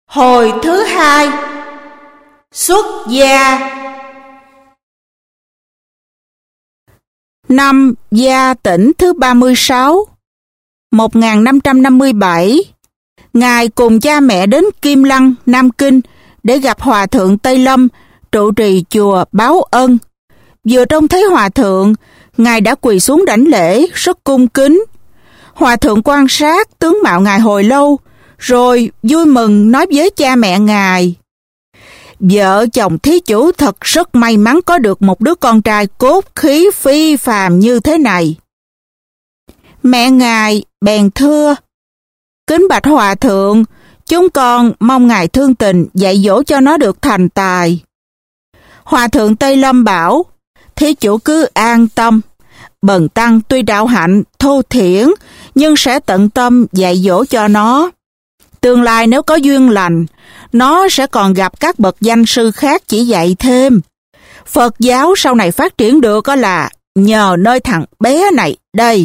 Hồi thứ hai. Xuất gia. Năm Gia Tĩnh thứ 36, 1557, Ngài cùng cha mẹ đến Kim Lăng, Nam Kinh để gặp Hòa thượng Tây Lâm, trụ trì chùa Báo Ân. Vừa trông thấy Hòa thượng, Ngài đã quỳ xuống đảnh lễ, rất cung kính. Hòa thượng quan sát tướng mạo Ngài hồi lâu, rồi vui mừng nói với cha mẹ Ngài: vợ chồng thí chủ thật rất may mắn có được một đứa con trai cốt khí phi phàm như thế này. Mẹ Ngài bèn thưa: kính bạch Hòa thượng, chúng con mong Ngài thương tình dạy dỗ cho nó được thành tài. Hòa thượng Tây Lâm bảo: thí chủ cứ an tâm, bần tăng tuy đạo hạnh thô thiển nhưng sẽ tận tâm dạy dỗ cho nó. Tương lai nếu có duyên lành, nó sẽ còn gặp các bậc danh sư khác chỉ dạy thêm. Phật giáo sau này phát triển được là nhờ nơi thằng bé này đây.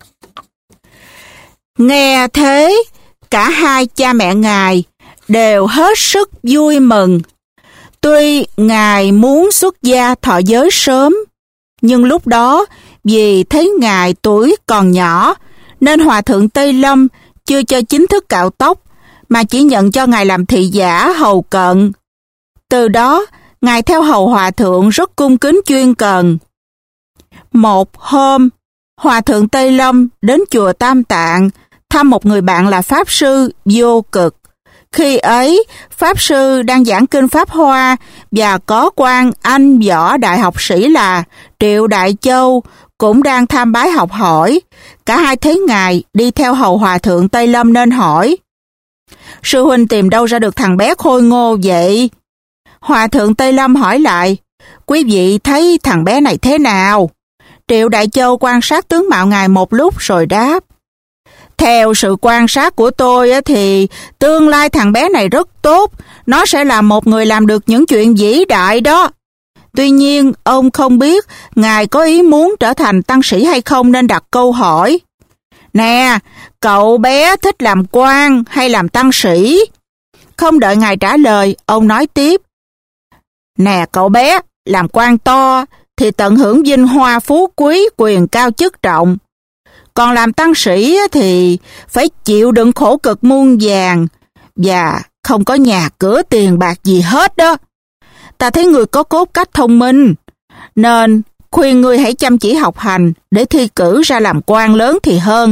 Nghe thế, cả hai cha mẹ Ngài đều hết sức vui mừng. Tuy Ngài muốn xuất gia thọ giới sớm, nhưng lúc đó vì thấy Ngài tuổi còn nhỏ, nên Hòa thượng Tây Lâm chưa cho chính thức cạo tóc, mà chỉ nhận cho Ngài làm thị giả hầu cận. Từ đó, Ngài theo hầu Hòa thượng rất cung kính chuyên cần. Một hôm, Hòa thượng Tây Lâm đến chùa Tam Tạng thăm một người bạn là Pháp Sư Vô Cực. Khi ấy, Pháp Sư đang giảng kinh Pháp Hoa và có quan anh võ đại học sĩ là Triệu Đại Châu cũng đang tham bái học hỏi. Cả hai thấy Ngài đi theo hầu Hòa thượng Tây Lâm nên hỏi: sư huynh tìm đâu ra được thằng bé khôi ngô vậy? Hòa thượng Tây Lâm hỏi lại: quý vị thấy thằng bé này thế nào? Triệu Đại Châu quan sát tướng mạo Ngài một lúc rồi đáp: theo sự quan sát của tôi thì tương lai thằng bé này rất tốt, nó sẽ là một người làm được những chuyện vĩ đại đó. Tuy nhiên, ông không biết Ngài có ý muốn trở thành tăng sĩ hay không nên đặt câu hỏi: nè, cậu bé thích làm quan hay làm tăng sĩ? Không đợi Ngài trả lời, ông nói tiếp: nè cậu bé, làm quan to thì tận hưởng vinh hoa phú quý, quyền cao chức trọng. Còn làm tăng sĩ thì phải chịu đựng khổ cực muôn vàn và không có nhà cửa tiền bạc gì hết đó. Ta thấy người có cốt cách thông minh, nên khuyên ngươi hãy chăm chỉ học hành để thi cử ra làm quan lớn thì hơn.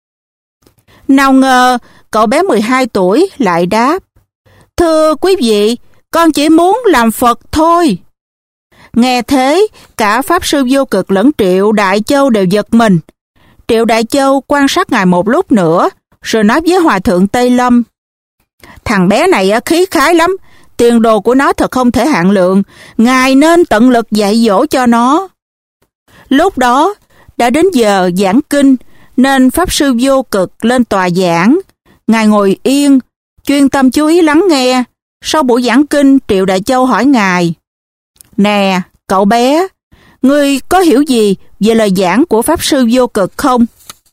Nào ngờ cậu bé 12 tuổi lại đáp: thưa quý vị, con chỉ muốn làm Phật thôi. Nghe thế, cả Pháp Sư Vô Cực lẫn Triệu Đại Châu đều giật mình. Triệu Đại Châu quan sát Ngài một lúc nữa, rồi nói với Hòa thượng Tây Lâm: thằng bé này khí khái lắm, tiền đồ của nó thật không thể hạn lượng, Ngài nên tận lực dạy dỗ cho nó. Lúc đó, đã đến giờ giảng kinh, nên Pháp Sư Vô Cực lên tòa giảng. Ngài ngồi yên, chuyên tâm chú ý lắng nghe. Sau buổi giảng kinh, Triệu Đại Châu hỏi Ngài: nè, cậu bé, ngươi có hiểu gì về lời giảng của Pháp Sư Vô Cực không?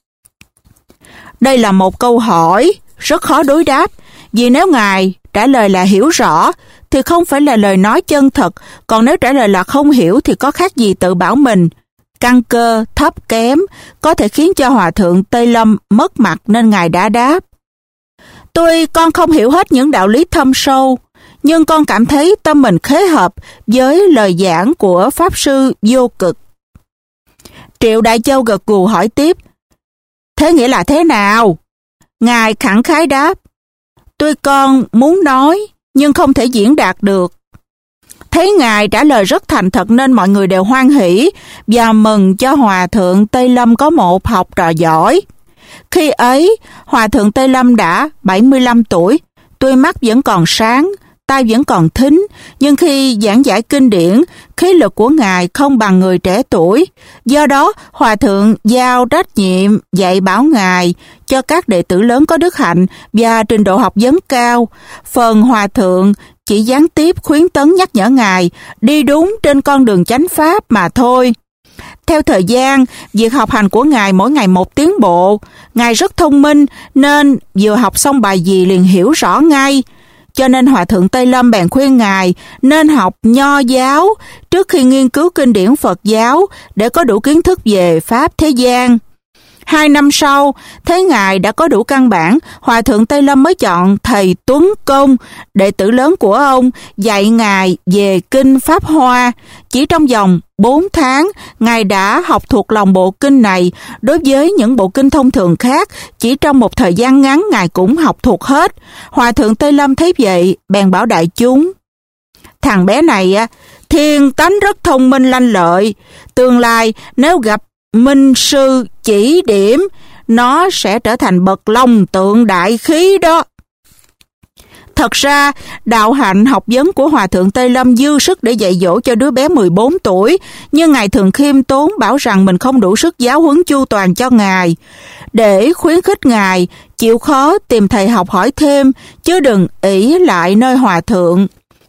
Đây là một câu hỏi rất khó đối đáp, vì nếu Ngài trả lời là hiểu rõ thì không phải là lời nói chân thật, còn nếu trả lời là không hiểu thì có khác gì tự bảo mình. Căn cơ thấp kém có thể khiến cho Hòa thượng Tây Lâm mất mặt, nên Ngài đã đáp: tuy con không hiểu hết những đạo lý thâm sâu, nhưng con cảm thấy tâm mình khế hợp với lời giảng của Pháp Sư Vô Cực. Triệu Đại Châu gật gù hỏi tiếp: thế nghĩa là thế nào? Ngài khẳng khái đáp: tuy con muốn nói nhưng không thể diễn đạt được. Thấy Ngài trả lời rất thành thật nên mọi người đều hoan hỉ và mừng cho Hòa thượng Tây Lâm có một học trò giỏi. Khi ấy, Hòa thượng Tây Lâm đã 75 tuổi, tuy mắt vẫn còn sáng, tai vẫn còn thính, nhưng khi giảng giải kinh điển, khí lực của Ngài không bằng người trẻ tuổi. Do đó, Hòa thượng giao trách nhiệm dạy bảo Ngài cho các đệ tử lớn có đức hạnh và trình độ học vấn cao. Phần Hòa thượng chỉ gián tiếp khuyến tấn nhắc nhở Ngài đi đúng trên con đường chánh pháp mà thôi. Theo thời gian, việc học hành của Ngài mỗi ngày một tiến bộ. Ngài rất thông minh nên vừa học xong bài gì liền hiểu rõ ngay. cho nên Hòa thượng Tây Lâm bèn khuyên ngài nên học Nho giáo trước khi nghiên cứu kinh điển Phật giáo để có đủ kiến thức về pháp thế gian. 2 năm sau, thấy ngài đã có đủ căn bản, Hòa thượng Tây Lâm mới chọn thầy Tuấn Công, đệ tử lớn của ông, dạy ngài về kinh Pháp Hoa. Chỉ trong vòng 4 tháng, ngài đã học thuộc lòng bộ kinh này. Đối với những bộ kinh thông thường khác, chỉ trong một thời gian ngắn ngài cũng học thuộc hết. Hòa thượng Tây Lâm thấy vậy, bèn bảo đại chúng: thằng bé này thiên tánh rất thông minh lanh lợi, tương lai nếu gặp minh sư chỉ điểm, nó sẽ trở thành bậc long tượng đại khí đó. Thật ra, đạo hạnh học vấn của Hòa thượng Tây Lâm dư sức để dạy dỗ cho đứa bé 14 tuổi, nhưng ngài thường khiêm tốn bảo rằng mình không đủ sức giáo huấn chu toàn cho ngài. Để khuyến khích ngài chịu khó tìm thầy học hỏi thêm, chứ đừng ỷ lại nơi Hòa thượng.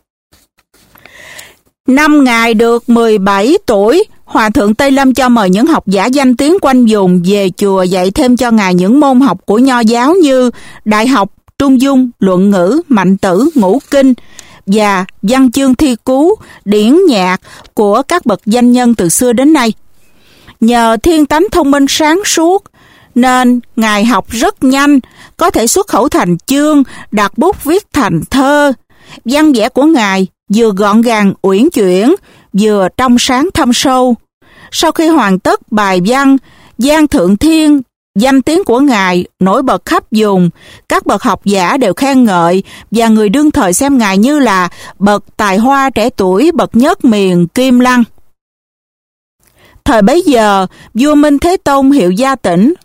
Năm ngài được 17 tuổi, Hòa thượng Tây Lâm cho mời những học giả danh tiếng quanh vùng về chùa dạy thêm cho ngài những môn học của Nho giáo như đại học, trung dung, luận ngữ, mạnh tử, ngũ kinh và văn chương thi cú, điển nhạc của các bậc danh nhân từ xưa đến nay. Nhờ thiên tánh thông minh sáng suốt nên ngài học rất nhanh, có thể xuất khẩu thành chương, đặt bút viết thành thơ. Văn vẽ của ngài vừa gọn gàng uyển chuyển, vừa trong sáng thâm sâu. Sau khi hoàn tất bài văn Giang Thượng Thiên, danh tiếng của ngài nổi bật khắp vùng, các bậc học giả đều khen ngợi và người đương thời xem ngài như là bậc tài hoa trẻ tuổi bậc nhất miền Kim Lăng. Thời bấy giờ, vua Minh Thế Tông hiệu Gia Tĩnh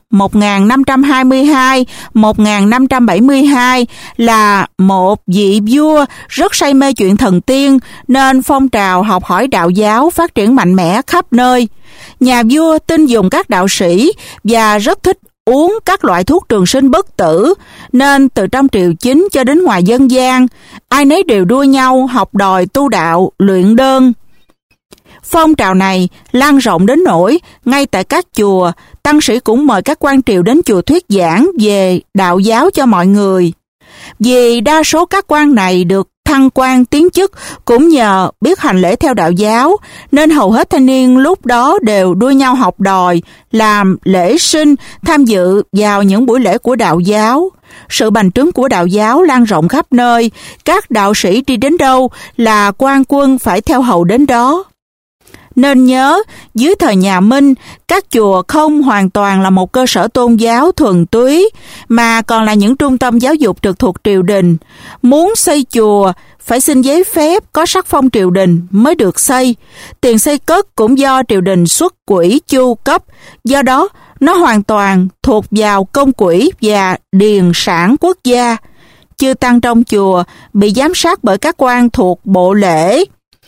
1522-1572 là một vị vua rất say mê chuyện thần tiên, nên phong trào học hỏi đạo giáo phát triển mạnh mẽ khắp nơi. Nhà vua tin dùng các đạo sĩ và rất thích uống các loại thuốc trường sinh bất tử, nên từ trong triều chính cho đến ngoài dân gian, ai nấy đều đua nhau học đòi tu đạo, luyện đơn. Phong trào này lan rộng đến nỗi ngay tại các chùa, tăng sĩ cũng mời các quan triều đến chùa thuyết giảng về đạo giáo cho mọi người. Vì đa số các quan này được thăng quan tiến chức cũng nhờ biết hành lễ theo đạo giáo, nên hầu hết thanh niên lúc đó đều đua nhau học đòi, làm lễ sinh, tham dự vào những buổi lễ của đạo giáo. Sự bành trướng của đạo giáo lan rộng khắp nơi, các đạo sĩ đi đến đâu là quan quân phải theo hầu đến đó. Nên nhớ, dưới thời nhà Minh, các chùa không hoàn toàn là một cơ sở tôn giáo thuần túy, mà còn là những trung tâm giáo dục trực thuộc triều đình. Muốn xây chùa, phải xin giấy phép có sắc phong triều đình mới được xây. Tiền xây cất cũng do triều đình xuất quỹ chu cấp, do đó nó hoàn toàn thuộc vào công quỹ và điền sản quốc gia. Chư tăng trong chùa bị giám sát bởi các quan thuộc bộ lễ.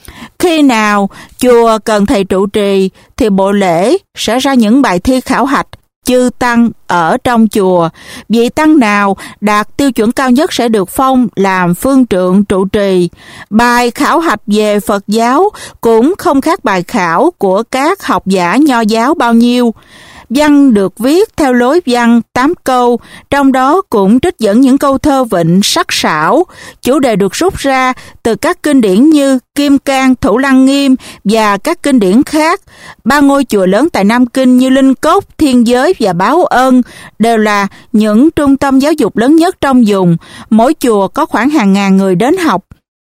Khi nào chùa cần thầy trụ trì thì bộ lễ sẽ ra những bài thi khảo hạch chư tăng ở trong chùa. Vị tăng nào đạt tiêu chuẩn cao nhất sẽ được phong làm phương trượng trụ trì. Bài khảo hạch về Phật giáo cũng không khác bài khảo của các học giả Nho giáo bao nhiêu. Văn được viết theo lối văn 8 câu, trong đó cũng trích dẫn những câu thơ vịnh sắc sảo. Chủ đề được rút ra từ các kinh điển như Kim Cang, Thủ Lăng Nghiêm và các kinh điển khác. 3 ngôi chùa lớn tại Nam Kinh như Linh Cốc, Thiên Giới và Báo Ân đều là những trung tâm giáo dục lớn nhất trong vùng. Mỗi chùa có khoảng hàng ngàn người đến học.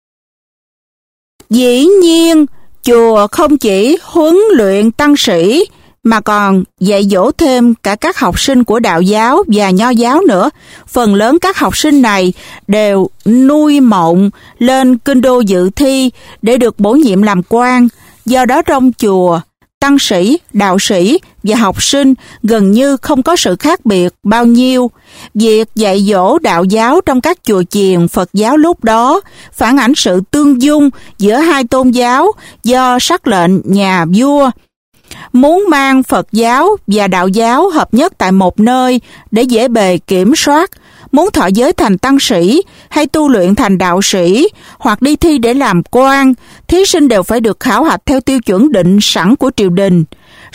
Dĩ nhiên, chùa không chỉ huấn luyện tăng sĩ, mà còn dạy dỗ thêm cả các học sinh của đạo giáo và Nho giáo nữa. Phần lớn các học sinh này đều nuôi mộng lên kinh đô dự thi để được bổ nhiệm làm quan. Do đó trong chùa, tăng sĩ, đạo sĩ và học sinh gần như không có sự khác biệt bao nhiêu. Việc dạy dỗ đạo giáo trong các chùa chiền Phật giáo lúc đó phản ảnh sự tương dung giữa hai tôn giáo do sắc lệnh nhà vua. Muốn mang Phật giáo và đạo giáo hợp nhất tại một nơi để dễ bề kiểm soát, muốn thọ giới thành tăng sĩ hay tu luyện thành đạo sĩ hoặc đi thi để làm quan, thí sinh đều phải được khảo hạch theo tiêu chuẩn định sẵn của triều đình.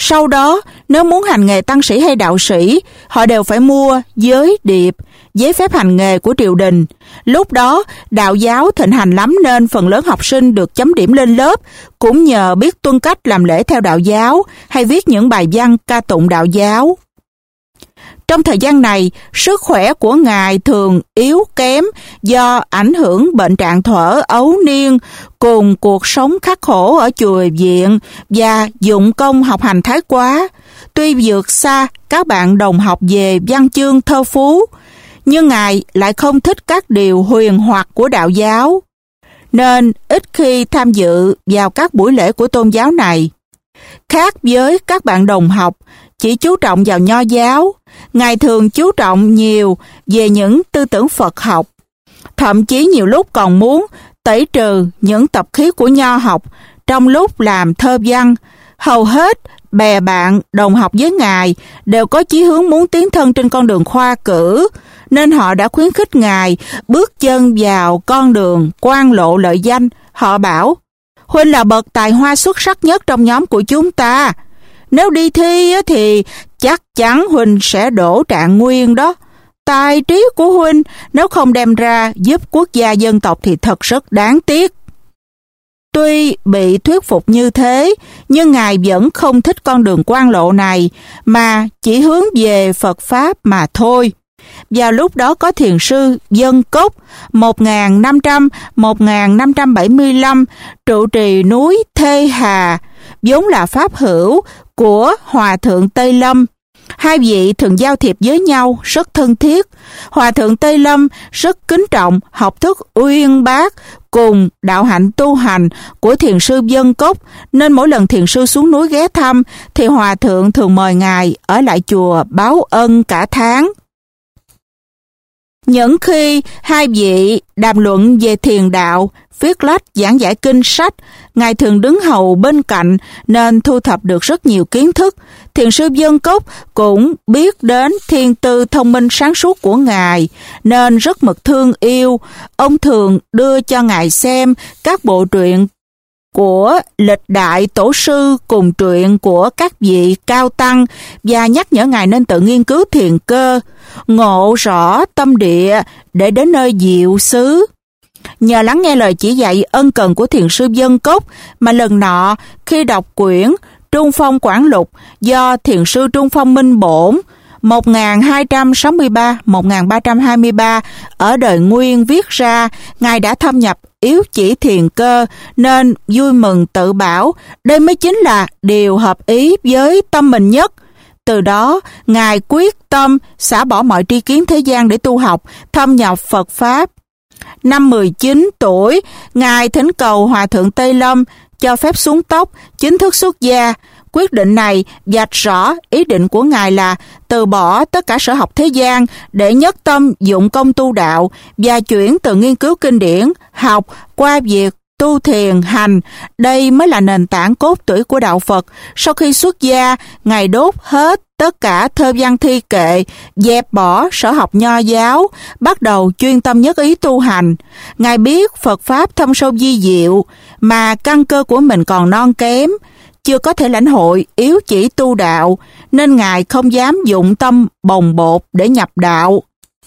Sau đó, nếu muốn hành nghề tăng sĩ hay đạo sĩ, họ đều phải mua giới điệp, giấy phép hành nghề của triều đình. Lúc đó, đạo giáo thịnh hành lắm nên phần lớn học sinh được chấm điểm lên lớp cũng nhờ biết tuân cách làm lễ theo đạo giáo hay viết những bài văn ca tụng đạo giáo. Trong thời gian này, sức khỏe của Ngài thường yếu kém do ảnh hưởng bệnh trạng thuở ấu niên cùng cuộc sống khắc khổ ở chùa viện và dụng công học hành thái quá. Tuy vượt xa các bạn đồng học về văn chương thơ phú, nhưng Ngài lại không thích các điều huyền hoặc của đạo giáo, nên ít khi tham dự vào các buổi lễ của tôn giáo này. Khác với các bạn đồng học chỉ chú trọng vào nho giáo, Ngài thường chú trọng nhiều về những tư tưởng Phật học. Thậm chí nhiều lúc còn muốn tẩy trừ những tập khí của nho học trong lúc làm thơ văn. Hầu hết bè bạn đồng học với Ngài đều có chí hướng muốn tiến thân trên con đường khoa cử, nên họ đã khuyến khích Ngài bước chân vào con đường quan lộ lợi danh. Họ bảo, huynh là bậc tài hoa xuất sắc nhất trong nhóm của chúng ta. Nếu đi thi thì chắc chắn huynh sẽ đỗ trạng nguyên đó. Tài trí của huynh nếu không đem ra giúp quốc gia dân tộc thì thật rất đáng tiếc. Tuy bị thuyết phục như thế, nhưng Ngài vẫn không thích con đường quan lộ này, mà chỉ hướng về Phật Pháp mà thôi. Vào lúc đó có thiền sư Dân Cốc 1500-1575 trụ trì núi Thê Hà, vốn là pháp hữu của Hòa Thượng Tây Lâm. Hai vị thường giao thiệp với nhau rất thân thiết. Hòa Thượng Tây Lâm rất kính trọng học thức uyên bác cùng đạo hạnh tu hành của thiền sư Dân Cốc, nên mỗi lần thiền sư xuống núi ghé thăm thì Hòa Thượng thường mời Ngài ở lại chùa báo ân cả tháng. Những khi hai vị đàm luận về thiền đạo, viết lách giảng giải kinh sách, Ngài thường đứng hầu bên cạnh nên thu thập được rất nhiều kiến thức. Thiền sư Dân Cốc cũng biết đến thiên tư thông minh sáng suốt của Ngài nên rất mực thương yêu. Ông thường đưa cho Ngài xem các bộ truyện của lịch đại tổ sư cùng truyện của các vị cao tăng và nhắc nhở Ngài nên tự nghiên cứu thiền cơ, ngộ rõ tâm địa để đến nơi diệu xứ. Nhờ lắng nghe lời chỉ dạy ân cần của thiền sư Dân Cốc mà lần nọ khi đọc quyển Trung Phong Quảng Lục do thiền sư Trung Phong Minh Bổn 1263-1323 ở đời Nguyên viết ra, Ngài đã thâm nhập yếu chỉ thiền cơ nên vui mừng tự bảo đây mới chính là điều hợp ý với tâm mình nhất. Từ đó, Ngài quyết tâm xả bỏ mọi tri kiến thế gian để tu học, thâm nhập Phật Pháp. Năm 19 tuổi, Ngài thỉnh cầu Hòa Thượng Tây Lâm cho phép xuống tóc, chính thức xuất gia. Quyết định này vạch rõ ý định của Ngài là từ bỏ tất cả sở học thế gian để nhất tâm dụng công tu đạo và chuyển từ nghiên cứu kinh điển, học qua việc tu thiền hành. Đây mới là nền tảng cốt tủy của đạo Phật. Sau khi xuất gia, Ngài đốt hết tất cả thơ văn thi kệ, dẹp bỏ sở học nho giáo, bắt đầu chuyên tâm nhất ý tu hành. Ngài biết Phật Pháp thâm sâu vi diệu, mà căn cơ của mình còn non kém, chưa có thể lãnh hội yếu chỉ tu đạo, nên Ngài không dám dụng tâm bồng bột để nhập đạo.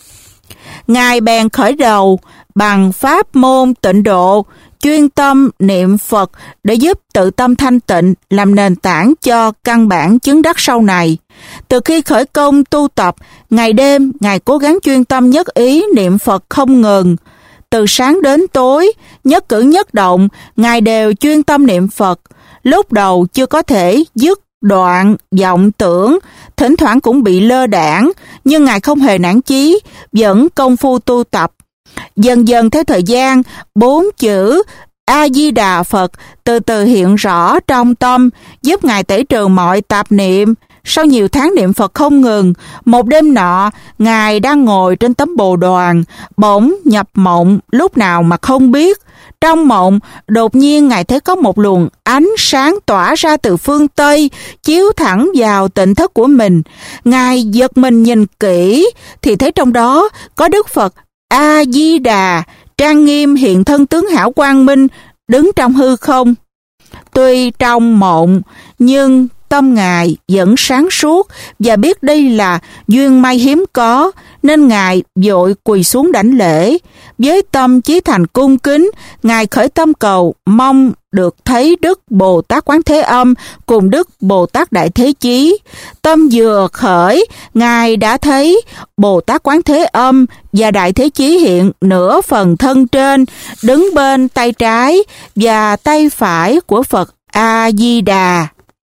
Ngài bèn khởi đầu bằng pháp môn tịnh độ, chuyên tâm niệm Phật để giúp tự tâm thanh tịnh làm nền tảng cho căn bản chứng đắc sau này. Từ khi khởi công tu tập, ngày đêm Ngài cố gắng chuyên tâm nhất ý niệm Phật không ngừng. Từ sáng đến tối, nhất cử nhất động, Ngài đều chuyên tâm niệm Phật. Lúc đầu chưa có thể dứt đoạn vọng tưởng, thỉnh thoảng cũng bị lơ đãng, nhưng Ngài không hề nản chí, vẫn công phu tu tập. Dần dần theo thời gian, 4 chữ A-di-đà Phật từ từ hiện rõ trong tâm, giúp Ngài tẩy trừ mọi tạp niệm. Sau nhiều tháng niệm Phật không ngừng, một đêm nọ, Ngài đang ngồi trên tấm bồ đoàn, bỗng nhập mộng lúc nào mà không biết. Trong mộng, đột nhiên Ngài thấy có một luồng ánh sáng tỏa ra từ phương Tây, chiếu thẳng vào tịnh thất của mình. Ngài giật mình nhìn kỹ, thì thấy trong đó có Đức Phật A-di-đà, trang nghiêm hiện thân tướng hảo quang minh, đứng trong hư không. Tuy trong mộng, nhưng tâm Ngài vẫn sáng suốt và biết đây là duyên may hiếm có, nên Ngài vội quỳ xuống đảnh lễ. Với tâm chí thành cung kính, Ngài khởi tâm cầu mong được thấy Đức Bồ Tát Quán Thế Âm cùng Đức Bồ Tát Đại Thế Chí. Tâm vừa khởi, Ngài đã thấy Bồ Tát Quán Thế Âm và Đại Thế Chí hiện nửa phần thân trên, đứng bên tay trái và tay phải của Phật A-di-đà.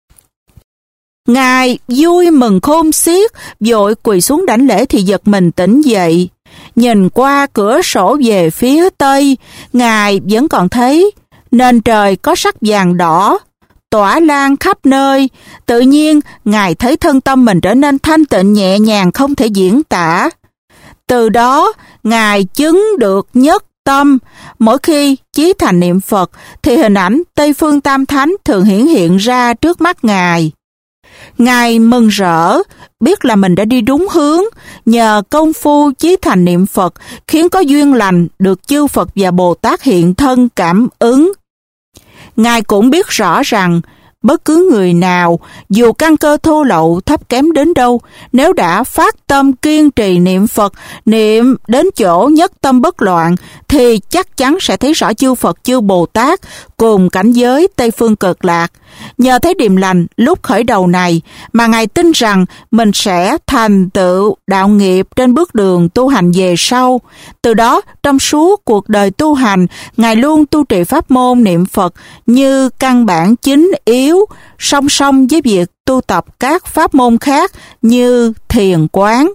Ngài vui mừng khôn xiết, vội quỳ xuống đảnh lễ thì giật mình tỉnh dậy. Nhìn qua cửa sổ về phía tây, Ngài vẫn còn thấy nền trời có sắc vàng đỏ, tỏa lan khắp nơi. Tự nhiên, Ngài thấy thân tâm mình trở nên thanh tịnh nhẹ nhàng không thể diễn tả. Từ đó, Ngài chứng được nhất tâm. Mỗi khi chí thành niệm Phật, thì hình ảnh Tây Phương Tam Thánh thường hiển hiện ra trước mắt Ngài. Ngài mừng rỡ, biết là mình đã đi đúng hướng, nhờ công phu chí thành niệm Phật khiến có duyên lành được chư Phật và Bồ Tát hiện thân cảm ứng. Ngài cũng biết rõ rằng bất cứ người nào, dù căn cơ thô lậu thấp kém đến đâu, nếu đã phát tâm kiên trì niệm Phật, niệm đến chỗ nhất tâm bất loạn, thì chắc chắn sẽ thấy rõ chư Phật chư Bồ Tát cùng cảnh giới Tây Phương Cực Lạc. Nhờ thấy điềm lành lúc khởi đầu này mà Ngài tin rằng mình sẽ thành tựu đạo nghiệp trên bước đường tu hành về sau. Từ đó, trong suốt cuộc đời tu hành, Ngài luôn tu trì pháp môn niệm Phật như căn bản chính yếu, song song với việc tu tập các pháp môn khác như thiền quán.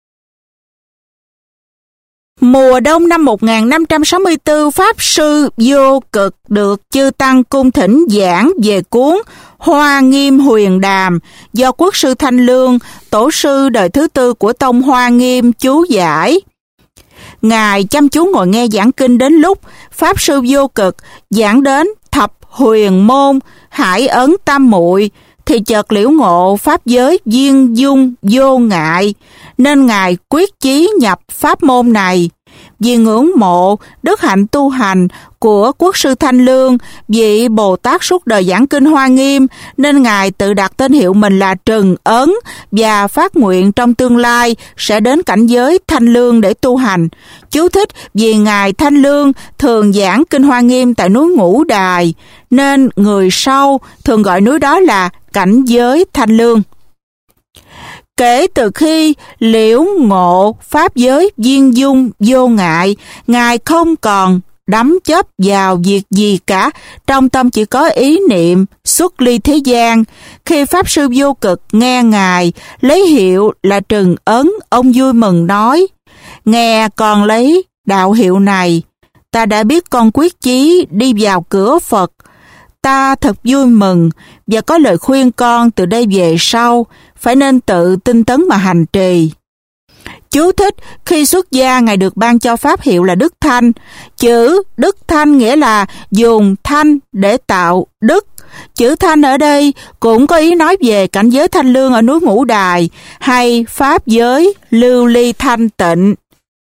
Mùa đông năm 1564, Pháp Sư Vô Cực được chư Tăng cung thỉnh giảng về cuốn Hoa Nghiêm Huyền Đàm do Quốc sư Thanh Lương, tổ sư đời thứ tư của tông Hoa Nghiêm chú giải. Ngài chăm chú ngồi nghe giảng kinh đến lúc Pháp Sư Vô Cực giảng đến thập huyền môn, hải ấn tam muội, thì chợt liễu ngộ pháp giới viên dung vô ngại, nên Ngài quyết chí nhập pháp môn này. Vì ngưỡng mộ đức hạnh tu hành của Quốc sư Thanh Lương, vị Bồ Tát suốt đời giảng kinh Hoa Nghiêm, nên Ngài tự đặt tên hiệu mình là Trừng Ấn và phát nguyện trong tương lai sẽ đến cảnh giới Thanh Lương để tu hành. Chú thích: vì Ngài Thanh Lương thường giảng kinh Hoa Nghiêm tại núi Ngũ Đài, nên người sau thường gọi núi đó là cảnh giới Thanh Lương. Kể từ khi liễu ngộ pháp giới viên dung vô ngại, Ngài không còn đắm chấp vào việc gì cả, trong tâm chỉ có ý niệm xuất ly thế gian. Khi Pháp Sư Vô Cực nghe Ngài lấy hiệu là Trừng Ấn, ông vui mừng nói: nghe con lấy đạo hiệu này, ta đã biết con quyết chí đi vào cửa Phật. Ta thật vui mừng và có lời khuyên con từ đây về sau phải nên tự tinh tấn mà hành trì. Chú thích: khi xuất gia, Ngài được ban cho pháp hiệu là Đức Thanh. Chữ Đức Thanh nghĩa là dùng thanh để tạo đức. Chữ thanh ở đây cũng có ý nói về cảnh giới Thanh Lương ở núi Ngũ Đài hay pháp giới lưu ly thanh tịnh.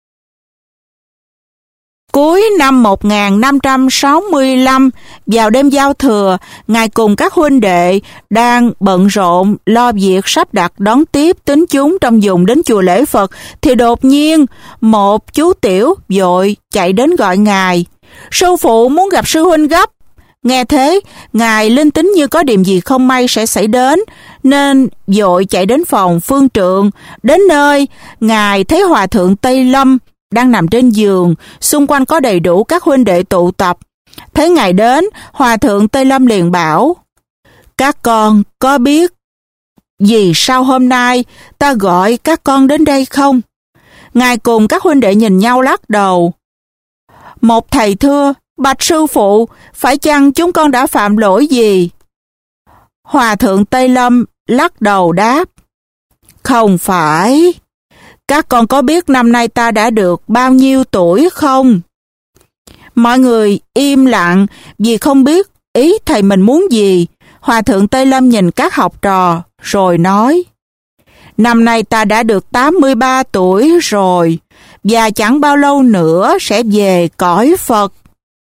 Cuối năm 1565, vào đêm giao thừa, Ngài cùng các huynh đệ đang bận rộn lo việc sắp đặt đón tiếp tín chúng trong vùng đến chùa lễ Phật, thì đột nhiên một chú tiểu vội chạy đến gọi Ngài: sư phụ muốn gặp sư huynh gấp. Nghe thế, Ngài linh tính như có điểm gì không may sẽ xảy đến, nên vội chạy đến phòng phương trượng. Đến nơi, Ngài thấy Hòa thượng Tây Lâm đang nằm trên giường, xung quanh có đầy đủ các huynh đệ tụ tập. Thấy Ngài đến, Hòa thượng Tây Lâm liền bảo: các con có biết vì sao hôm nay ta gọi các con đến đây không? Ngài cùng các huynh đệ nhìn nhau lắc đầu. Một thầy thưa: bạch sư phụ, phải chăng chúng con đã phạm lỗi gì? Hòa thượng Tây Lâm lắc đầu đáp: không phải. Các con có biết năm nay ta đã được bao nhiêu tuổi không? Mọi người im lặng vì không biết ý thầy mình muốn gì. Hòa thượng Tây Lâm nhìn các học trò rồi nói: năm nay ta đã được 83 tuổi rồi, và chẳng bao lâu nữa sẽ về cõi Phật.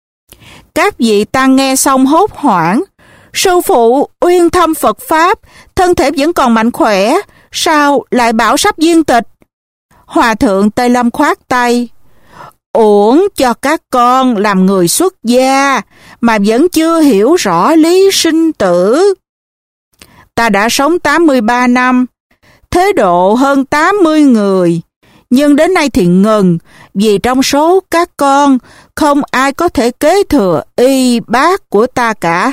Các vị tăng nghe xong hốt hoảng: sư phụ uyên thâm Phật Pháp, thân thể vẫn còn mạnh khỏe, sao lại bảo sắp viên tịch? Hòa thượng Tây Lâm khoát tay. Uổng cho các con làm người xuất gia mà vẫn chưa hiểu rõ lý sinh tử. Ta đã sống 83 năm, thế độ hơn 80 người, nhưng đến nay thì ngừng, vì trong số các con không ai có thể kế thừa y bát của ta cả.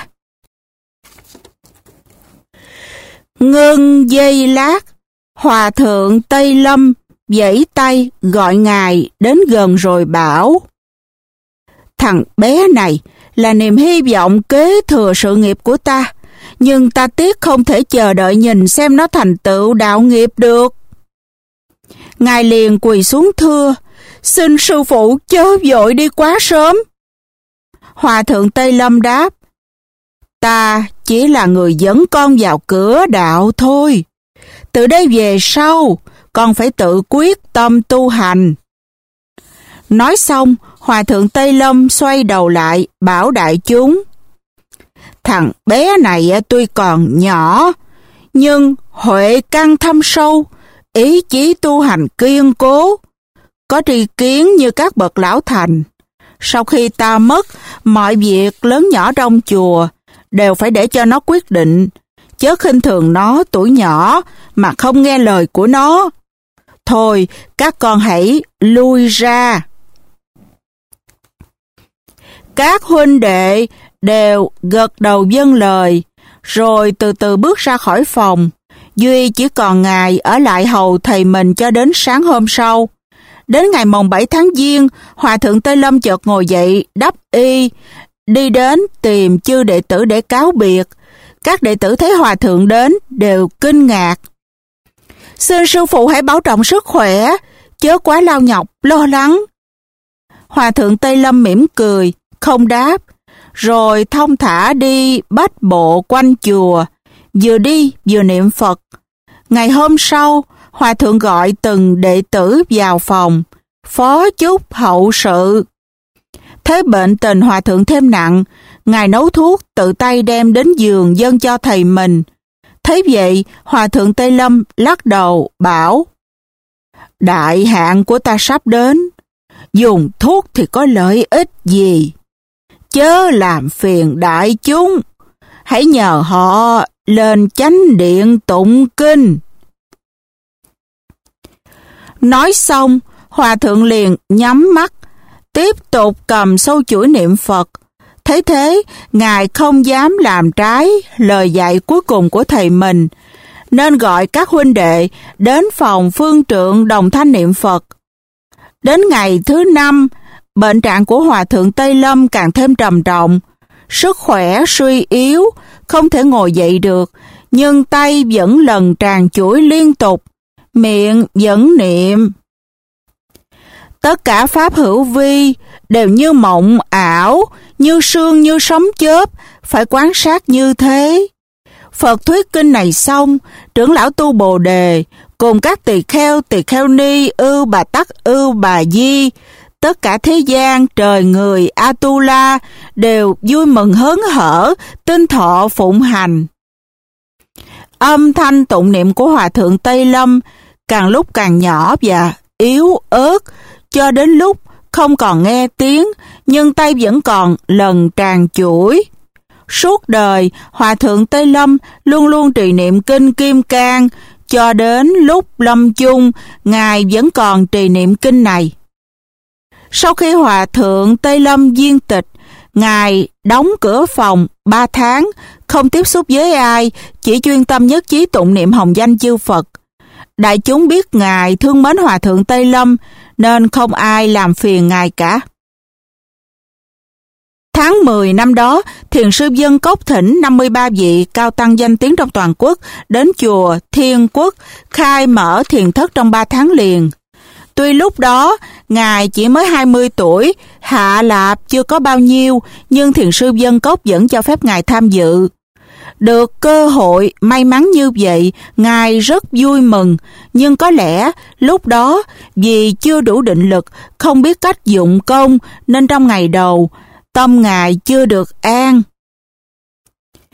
Ngưng giây lát, Hòa thượng Tây Lâm vẫy tay gọi ngài đến gần rồi bảo: Thằng bé này là niềm hy vọng kế thừa sự nghiệp của ta, nhưng ta tiếc không thể chờ đợi nhìn xem nó thành tựu đạo nghiệp được. Ngài liền quỳ xuống thưa: Xin sư phụ chớ vội đi quá sớm. Hòa thượng Tây Lâm đáp: Ta chỉ là người dẫn con vào cửa đạo thôi. Từ đây về sau, con phải tự quyết tâm tu hành. Nói xong, Hòa thượng Tây Lâm xoay đầu lại, bảo đại chúng: Thằng bé này tuy còn nhỏ, nhưng huệ căn thâm sâu, ý chí tu hành kiên cố, có tri kiến như các bậc lão thành. Sau khi ta mất, mọi việc lớn nhỏ trong chùa đều phải để cho nó quyết định, chớ khinh thường nó tuổi nhỏ mà không nghe lời của nó. Thôi, các con hãy lui ra. Các huynh đệ đều gật đầu vâng lời, rồi từ từ bước ra khỏi phòng. Duy chỉ còn ngài ở lại hầu thầy mình cho đến sáng hôm sau. Đến ngày mồng 7 tháng Giêng, Hòa thượng Tây Lâm chợt ngồi dậy, đắp y, đi đến tìm chư đệ tử để cáo biệt. Các đệ tử thấy Hòa thượng đến đều kinh ngạc. Xin sư phụ hãy bảo trọng sức khỏe, chớ quá lao nhọc, lo lắng. Hòa thượng Tây Lâm mỉm cười, không đáp, rồi thong thả đi bách bộ quanh chùa, vừa đi vừa niệm Phật. Ngày hôm sau, Hòa thượng gọi từng đệ tử vào phòng, phó chúc hậu sự. Thấy bệnh tình Hòa thượng thêm nặng, ngài nấu thuốc tự tay đem đến giường dâng cho thầy mình. Thấy vậy, Hòa thượng Tây Lâm lắc đầu bảo: Đại hạn của ta sắp đến, dùng thuốc thì có lợi ích gì? Chớ làm phiền đại chúng, hãy nhờ họ lên chánh điện tụng kinh. Nói xong, Hòa thượng liền nhắm mắt, tiếp tục cầm sâu chuỗi niệm Phật. Thấy thế, ngài không dám làm trái lời dạy cuối cùng của thầy mình, nên gọi các huynh đệ đến phòng phương trượng đồng thanh niệm Phật. Đến ngày thứ 5, bệnh trạng của Hòa thượng Tây Lâm càng thêm trầm trọng. Sức khỏe suy yếu, không thể ngồi dậy được, nhưng tay vẫn lần tràn chuỗi liên tục, miệng vẫn niệm. Tất cả pháp hữu vi đều như mộng ảo, như sương như sấm chớp, phải quan sát như thế. Phật thuyết kinh này xong, trưởng lão tu Bồ Đề cùng các tỳ kheo ni, Ưu Bà Tắc, Ưu Bà Di, tất cả thế gian, trời người, Atula đều vui mừng hớn hở, tinh thọ phụng hành. Âm thanh tụng niệm của Hòa thượng Tây Lâm càng lúc càng nhỏ và yếu ớt, cho đến lúc không còn nghe tiếng, nhưng tay vẫn còn lần tràn chuỗi. Suốt đời, Hòa thượng Tây Lâm luôn luôn trì niệm kinh Kim Cang, cho đến lúc lâm chung, ngài vẫn còn trì niệm kinh này. Sau khi Hòa thượng Tây Lâm viên tịch, ngài đóng cửa phòng 3 tháng, không tiếp xúc với ai, chỉ chuyên tâm nhất chí tụng niệm hồng danh chư Phật. Đại chúng biết ngài thương mến Hòa thượng Tây Lâm, nên không ai làm phiền ngài cả. Tháng 10 năm đó, Thiền sư Vân Cốc thỉnh 53 vị cao tăng danh tiếng trong toàn quốc đến chùa Thiên Quốc khai mở thiền thất trong 3 tháng liền. Tuy lúc đó, ngài chỉ mới 20 tuổi, hạ lạp chưa có bao nhiêu, nhưng Thiền sư Vân Cốc vẫn cho phép ngài tham dự. Được cơ hội may mắn như vậy, ngài rất vui mừng, nhưng có lẽ lúc đó vì chưa đủ định lực, không biết cách dụng công, nên trong ngày đầu, tâm ngài chưa được an.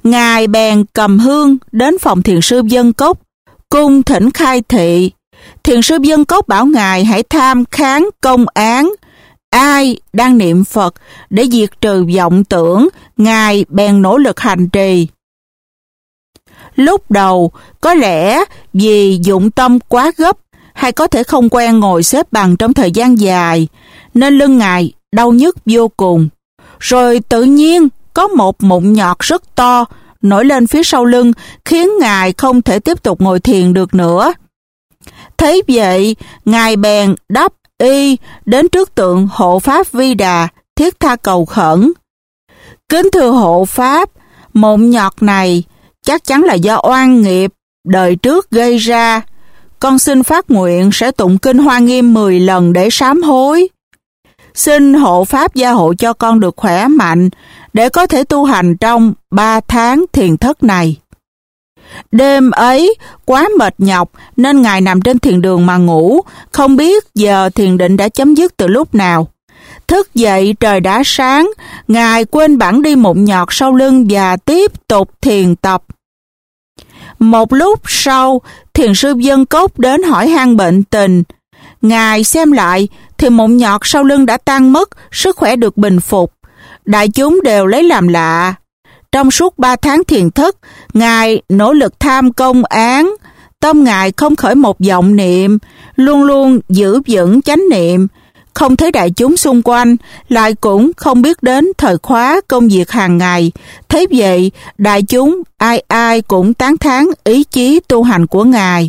Ngài bèn cầm hương đến phòng thiền sư Dân Cốc, cung thỉnh khai thị. Thiền sư Dân Cốc bảo Ngài hãy tham kháng công án. Ai đang niệm Phật để diệt trừ vọng tưởng, Ngài bèn nỗ lực hành trì. Lúc đầu, có lẽ vì dụng tâm quá gấp, hay có thể không quen ngồi xếp bằng trong thời gian dài, nên lưng Ngài đau nhức vô cùng. Rồi tự nhiên có một mụn nhọt rất to nổi lên phía sau lưng, khiến Ngài không thể tiếp tục ngồi thiền được nữa. Thấy vậy, Ngài bèn đắp y đến trước tượng hộ pháp Vi Đà, thiết tha cầu khẩn. Kính thưa hộ pháp, mụn nhọt này chắc chắn là do oan nghiệp đời trước gây ra. Con xin phát nguyện sẽ tụng kinh Hoa Nghiêm 10 lần để sám hối. Xin hộ pháp gia hộ cho con được khỏe mạnh để có thể tu hành trong 3 tháng thiền thất này. Đêm ấy quá mệt nhọc nên Ngài nằm trên thiền đường mà ngủ, không biết giờ thiền định đã chấm dứt từ lúc nào. Thức dậy trời đã sáng, Ngài quên bẵng đi mụn nhọt sau lưng và tiếp tục thiền tập. Một lúc sau, thiền sư Dân Cốc đến hỏi han bệnh tình. Ngài xem lại thì mụn nhọt sau lưng đã tan mất, sức khỏe được bình phục. Đại chúng đều lấy làm lạ. Trong suốt 3 tháng thiền thất, Ngài nỗ lực tham công án. Tâm Ngài không khởi một vọng niệm, luôn luôn giữ vững chánh niệm. Không thấy đại chúng xung quanh, lại cũng không biết đến thời khóa công việc hàng ngày. Thế vậy, đại chúng ai ai cũng tán thán ý chí tu hành của Ngài.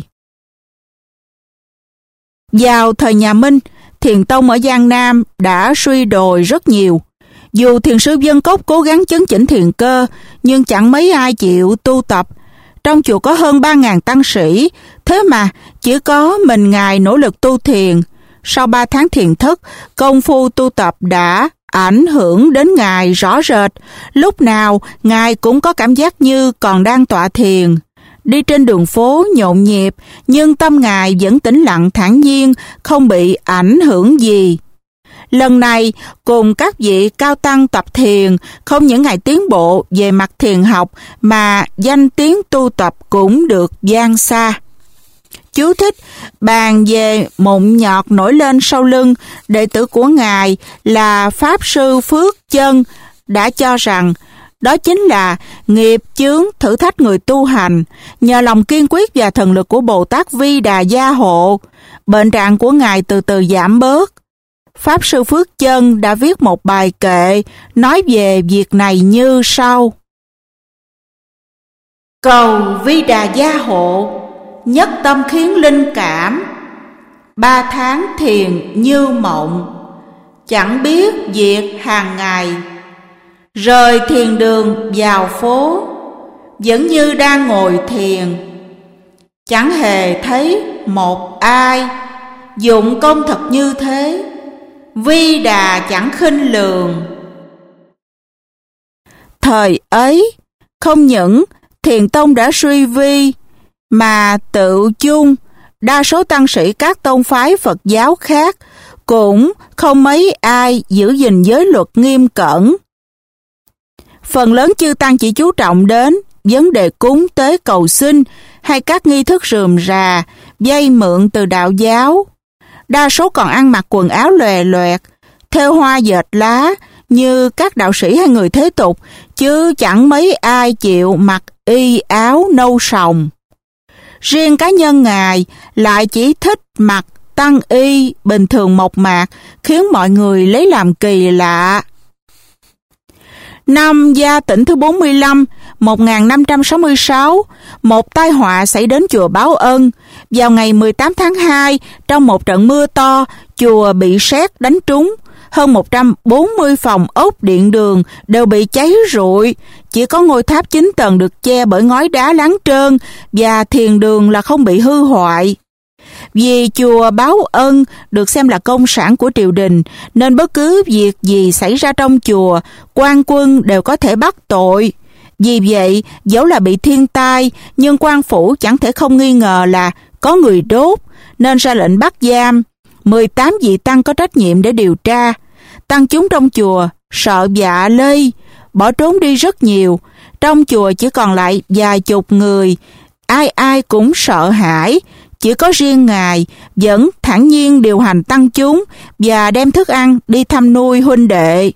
Vào thời nhà Minh, thiền tông ở Giang Nam đã suy đồi rất nhiều. Dù thiền sư Dân Cốc cố gắng chấn chỉnh thiền cơ, nhưng chẳng mấy ai chịu tu tập. Trong chùa có hơn 3.000 tăng sĩ, thế mà chỉ có mình Ngài nỗ lực tu thiền. Sau 3 tháng thiền thất, công phu tu tập đã ảnh hưởng đến Ngài rõ rệt. Lúc nào, Ngài cũng có cảm giác như còn đang tọa thiền. Đi trên đường phố nhộn nhịp, nhưng tâm Ngài vẫn tĩnh lặng thản nhiên, không bị ảnh hưởng gì. Lần này, cùng các vị cao tăng tập thiền, không những Ngài tiến bộ về mặt thiền học, mà danh tiếng tu tập cũng được vang xa. Chú thích: bàn về mụn nhọt nổi lên sau lưng, đệ tử của Ngài là Pháp Sư Phước Chân đã cho rằng đó chính là nghiệp chướng thử thách người tu hành. Nhờ lòng kiên quyết và thần lực của Bồ Tát Vi Đà gia hộ, bệnh trạng của Ngài từ từ giảm bớt. Pháp Sư Phước Chân đã viết một bài kệ nói về việc này như sau: cầu Vi Đà gia hộ, nhất tâm khiến linh cảm. 3 tháng thiền như mộng, chẳng biết việc hàng ngày. Rời thiền đường vào phố, vẫn như đang ngồi thiền. Chẳng hề thấy một ai dụng công thật như thế. Vi Đà chẳng khinh lường. Thời ấy, không những thiền tông đã suy vi, mà tự chung, đa số tăng sĩ các tông phái Phật giáo khác cũng không mấy ai giữ gìn giới luật nghiêm cẩn. Phần lớn chư tăng chỉ chú trọng đến vấn đề cúng tế cầu xin hay các nghi thức rườm rà, vay mượn từ đạo giáo. Đa số còn ăn mặc quần áo lòe loẹt, thêu hoa dệt lá như các đạo sĩ hay người thế tục, chứ chẳng mấy ai chịu mặc y áo nâu sòng. Riêng cá nhân Ngài lại chỉ thích mặc tăng y bình thường mộc mạc, khiến mọi người lấy làm kỳ lạ. Năm Gia Tĩnh thứ 45, 1566, một tai họa xảy đến chùa Báo Ân. Vào ngày 18 tháng 2, trong một trận mưa to, chùa bị sét đánh trúng. Hơn 140 phòng ốc điện đường đều bị cháy rụi. Chỉ có ngôi tháp 9 tầng được che bởi ngói đá láng trơn và thiền đường là không bị hư hoại. Vì chùa Báo Ân được xem là công sản của triều đình, nên bất cứ việc gì xảy ra trong chùa, quan quân đều có thể bắt tội. Vì vậy, dẫu là bị thiên tai, nhưng quan phủ chẳng thể không nghi ngờ là có người đốt, nên ra lệnh bắt giam. 18 vị tăng có trách nhiệm để điều tra. Tăng chúng trong chùa sợ dạ lây, bỏ trốn đi rất nhiều. Trong chùa chỉ còn lại vài chục người, ai ai cũng sợ hãi. Chỉ có riêng Ngài vẫn thản nhiên điều hành tăng chúng và đem thức ăn đi thăm nuôi huynh đệ.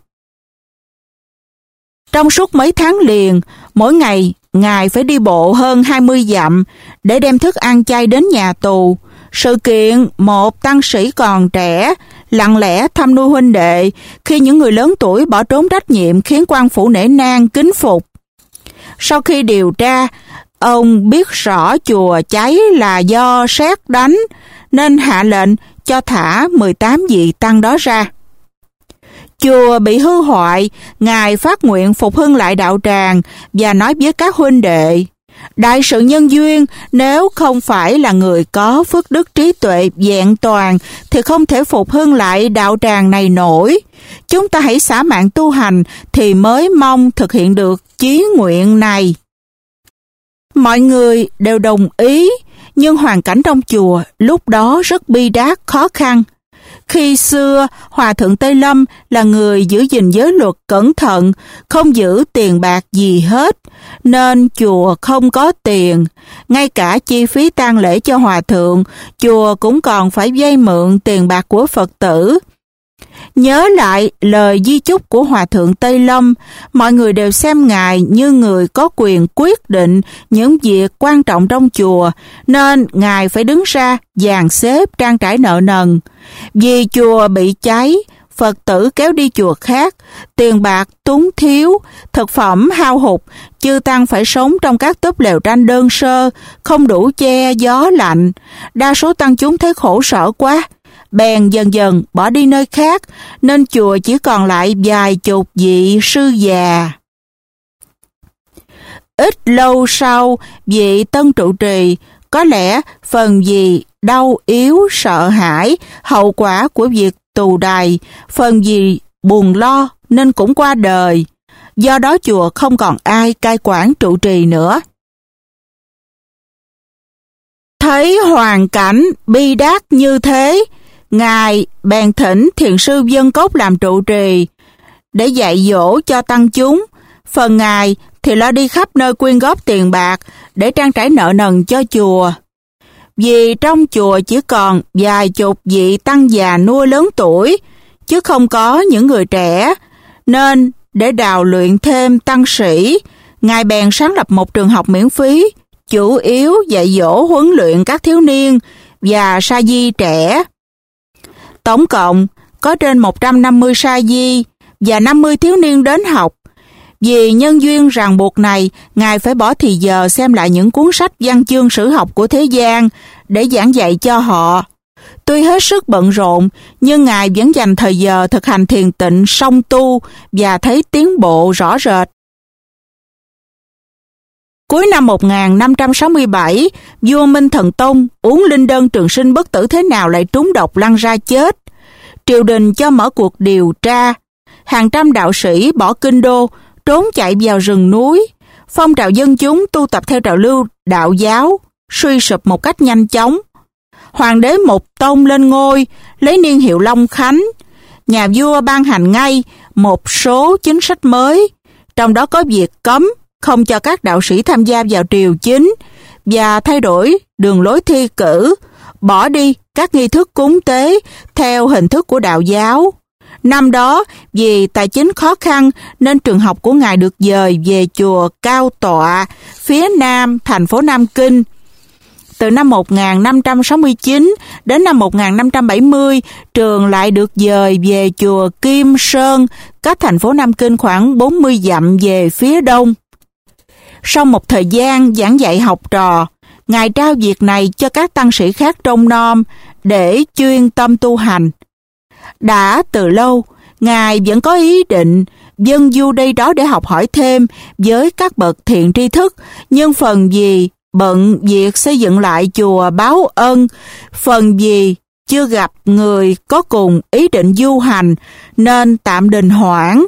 Trong suốt mấy tháng liền, mỗi ngày Ngài phải đi bộ hơn 20 dặm để đem thức ăn chay đến nhà tù. Sự kiện một tăng sĩ còn trẻ lặng lẽ thăm nuôi huynh đệ khi những người lớn tuổi bỏ trốn trách nhiệm khiến quan phủ nể nang kính phục. Sau khi điều tra, ông biết rõ chùa cháy là do sét đánh nên hạ lệnh cho thả 18 vị tăng đó ra. Chùa bị hư hoại, Ngài phát nguyện phục hưng lại đạo tràng và nói với các huynh đệ: đại sự nhân duyên nếu không phải là người có phước đức trí tuệ vẹn toàn thì không thể phục hưng lại đạo tràng này nổi. Chúng ta hãy xả mạng tu hành thì mới mong thực hiện được chí nguyện này. Mọi người đều đồng ý, nhưng hoàn cảnh trong chùa lúc đó rất bi đát, khó khăn. Khi xưa, Hòa thượng Tây Lâm là người giữ gìn giới luật cẩn thận, không giữ tiền bạc gì hết, nên chùa không có tiền. Ngay cả chi phí tang lễ cho Hòa thượng, chùa cũng còn phải vay mượn tiền bạc của Phật tử. Nhớ lại lời di chúc của Hòa thượng Tây Lâm, mọi người đều xem Ngài như người có quyền quyết định những việc quan trọng trong chùa, nên Ngài phải đứng ra dàn xếp trang trải nợ nần. Vì chùa bị cháy, Phật tử kéo đi chùa khác, tiền bạc túng thiếu, thực phẩm hao hụt, chư tăng phải sống trong các túp lều tranh đơn sơ, không đủ che gió lạnh. Đa số tăng chúng thấy khổ sở quá, bèn dần dần bỏ đi nơi khác, nên chùa chỉ còn lại vài chục vị sư già. Ít lâu sau, vị tân trụ trì có lẽ phần vì đau yếu sợ hãi hậu quả của việc tù đày, phần vì buồn lo nên cũng qua đời. Do đó chùa không còn ai cai quản trụ trì nữa. Thấy hoàn cảnh bi đát như thế, Ngài bèn thỉnh thiền sư Vân Cốc làm trụ trì để dạy dỗ cho tăng chúng. Phần Ngài thì lo đi khắp nơi quyên góp tiền bạc để trang trải nợ nần cho chùa. Vì trong chùa chỉ còn vài chục vị tăng già nua lớn tuổi, chứ không có những người trẻ, nên để đào luyện thêm tăng sĩ, Ngài bèn sáng lập một trường học miễn phí, chủ yếu dạy dỗ huấn luyện các thiếu niên và sa di trẻ. Tổng cộng có trên 150 sa di và 50 thiếu niên đến học. Vì nhân duyên ràng buộc này, Ngài phải bỏ thì giờ xem lại những cuốn sách văn chương sử học của thế gian để giảng dạy cho họ. Tuy hết sức bận rộn, nhưng Ngài vẫn dành thời giờ thực hành thiền tịnh song tu và thấy tiến bộ rõ rệt. Cuối năm 1567, vua Minh Thần Tông uống linh đơn trường sinh bất tử thế nào lại trúng độc lăn ra chết. Triều đình cho mở cuộc điều tra. Hàng trăm đạo sĩ bỏ kinh đô, trốn chạy vào rừng núi. Phong trào dân chúng tu tập theo trào lưu đạo giáo suy sụp một cách nhanh chóng. Hoàng đế Mục Tông lên ngôi, lấy niên hiệu Long Khánh. Nhà vua ban hành ngay một số chính sách mới, trong đó có việc cấm không cho các đạo sĩ tham gia vào triều chính và thay đổi đường lối thi cử, bỏ đi các nghi thức cúng tế theo hình thức của đạo giáo. Năm đó, vì tài chính khó khăn nên trường học của Ngài được dời về chùa Cao Tọa, phía nam thành phố Nam Kinh. Từ năm 1569 đến năm 1570, trường lại được dời về chùa Kim Sơn, cách thành phố Nam Kinh khoảng 40 dặm về phía đông. Sau một thời gian giảng dạy học trò, Ngài trao việc này cho các tăng sĩ khác trông nom để chuyên tâm tu hành. Đã từ lâu, Ngài vẫn có ý định dâng du đây đó để học hỏi thêm với các bậc thiện tri thức, nhưng phần vì bận việc xây dựng lại chùa báo ân, phần vì chưa gặp người có cùng ý định du hành nên tạm đình hoãn.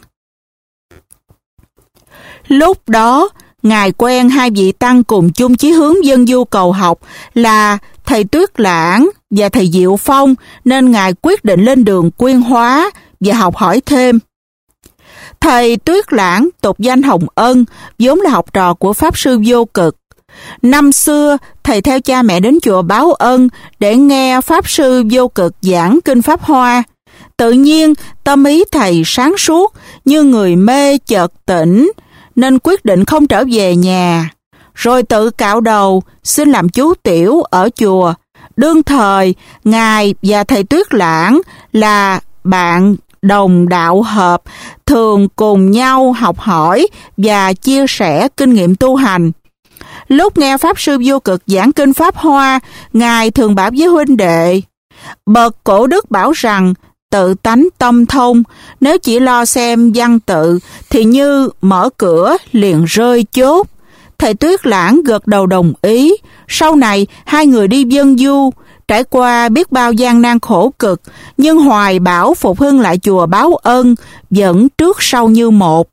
Lúc đó, Ngài quen hai vị tăng cùng chung chí hướng dân du cầu học là thầy Tuyết Lãng và thầy Diệu Phong, nên Ngài quyết định lên đường Quyên Hóa và học hỏi thêm. Thầy Tuyết Lãng, tục danh Hồng Ân, vốn là học trò của Pháp Sư Vô Cực. Năm xưa, thầy theo cha mẹ đến chùa báo ân để nghe Pháp Sư Vô Cực giảng Kinh Pháp Hoa. Tự nhiên, tâm ý thầy sáng suốt, như người mê chợt tỉnh, nên quyết định không trở về nhà. Rồi tự cạo đầu, xin làm chú tiểu ở chùa. Đương thời, Ngài và thầy Tuyết Lãng là bạn đồng đạo hợp, thường cùng nhau học hỏi và chia sẻ kinh nghiệm tu hành. Lúc nghe Pháp Sư Vô Cực giảng Kinh Pháp Hoa, Ngài thường bảo với huynh đệ: bậc cổ đức bảo rằng tự tánh tâm thông, nếu chỉ lo xem văn tự thì như mở cửa liền rơi chốt. Thầy Tuyết Lãng gật đầu đồng ý. Sau này hai người đi vân du, trải qua biết bao gian nan khổ cực, nhưng hoài bão phục hưng lại chùa báo ân, vẫn trước sau như một.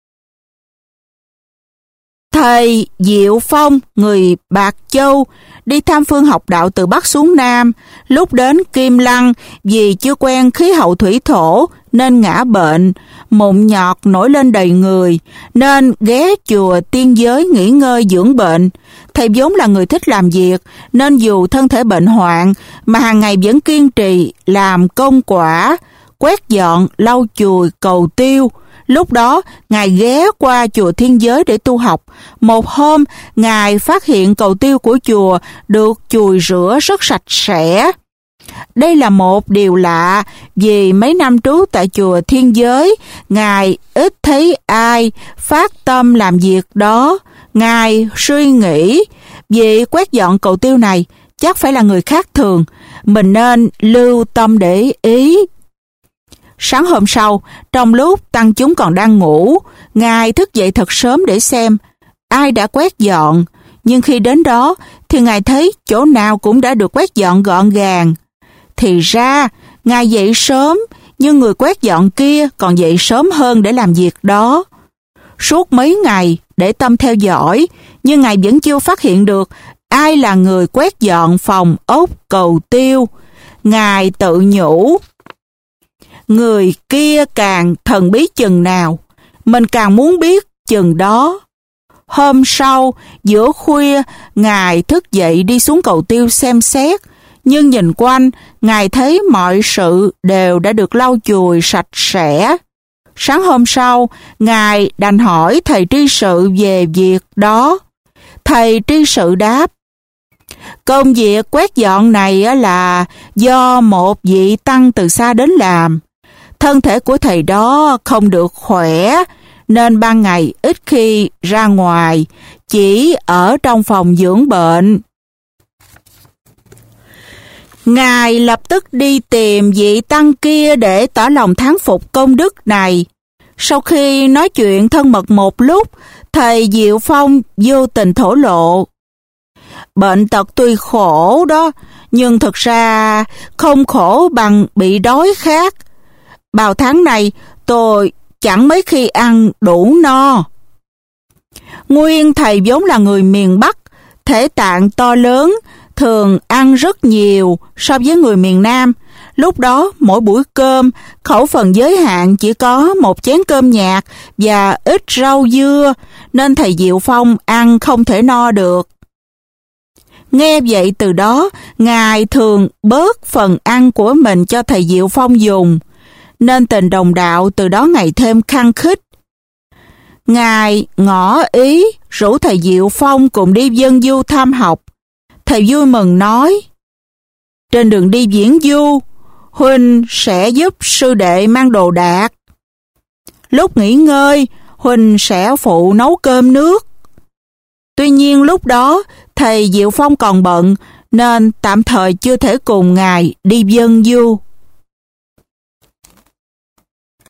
Thầy Diệu Phong, người Bạc Châu, đi tham phương học đạo từ Bắc xuống Nam. Lúc đến Kim Lăng, vì chưa quen khí hậu thủy thổ nên ngã bệnh, mụn nhọt nổi lên đầy người, nên ghé chùa Tiên Giới nghỉ ngơi dưỡng bệnh. Thầy vốn là người thích làm việc, nên dù thân thể bệnh hoạn mà hàng ngày vẫn kiên trì làm công quả, quét dọn, lau chùi, cầu tiêu. Lúc đó, Ngài ghé qua chùa Thiên Giới để tu học. Một hôm, Ngài phát hiện cầu tiêu của chùa được chùi rửa rất sạch sẽ. Đây là một điều lạ, vì mấy năm trú tại chùa Thiên Giới, Ngài ít thấy ai phát tâm làm việc đó. Ngài suy nghĩ, vị quét dọn cầu tiêu này chắc phải là người khác thường, mình nên lưu tâm để ý. Sáng hôm sau, trong lúc tăng chúng còn đang ngủ, Ngài thức dậy thật sớm để xem ai đã quét dọn. Nhưng khi đến đó, thì Ngài thấy chỗ nào cũng đã được quét dọn gọn gàng. Thì ra, Ngài dậy sớm, nhưng người quét dọn kia còn dậy sớm hơn để làm việc đó. Suốt mấy ngày để tâm theo dõi, nhưng Ngài vẫn chưa phát hiện được ai là người quét dọn phòng ốc cầu tiêu. Ngài tự nhủ: người kia càng thần bí chừng nào, mình càng muốn biết chừng đó. Hôm sau, giữa khuya, Ngài thức dậy đi xuống cầu tiêu xem xét, nhưng nhìn quanh, Ngài thấy mọi sự đều đã được lau chùi sạch sẽ. Sáng hôm sau, Ngài đành hỏi thầy tri sự về việc đó. Thầy tri sự đáp: công việc quét dọn này là do một vị tăng từ xa đến làm. Thân thể của thầy đó không được khỏe, nên ban ngày ít khi ra ngoài, chỉ ở trong phòng dưỡng bệnh. Ngài lập tức đi tìm vị tăng kia để tỏ lòng thán phục công đức này. Sau khi nói chuyện thân mật một lúc, thầy Diệu Phong vô tình thổ lộ: bệnh tật tuy khổ đó, nhưng thực ra không khổ bằng bị đói khát. Bao tháng này tôi chẳng mấy khi ăn đủ no. Nguyên thầy vốn là người miền Bắc, thể tạng to lớn, thường ăn rất nhiều so với người miền Nam. Lúc đó mỗi buổi cơm, khẩu phần giới hạn chỉ có một chén cơm nhạt và ít rau dưa, nên thầy Diệu Phong ăn không thể no được. Nghe vậy từ đó, Ngài thường bớt phần ăn của mình cho thầy Diệu Phong dùng, nên tình đồng đạo từ đó ngày thêm khăng khít. Ngài ngỏ ý rủ thầy Diệu Phong cùng đi vân du tham học. Thầy vui mừng nói: trên đường đi viễn du, huynh sẽ giúp sư đệ mang đồ đạc. Lúc nghỉ ngơi, huynh sẽ phụ nấu cơm nước. Tuy nhiên lúc đó, thầy Diệu Phong còn bận, nên tạm thời chưa thể cùng Ngài đi vân du.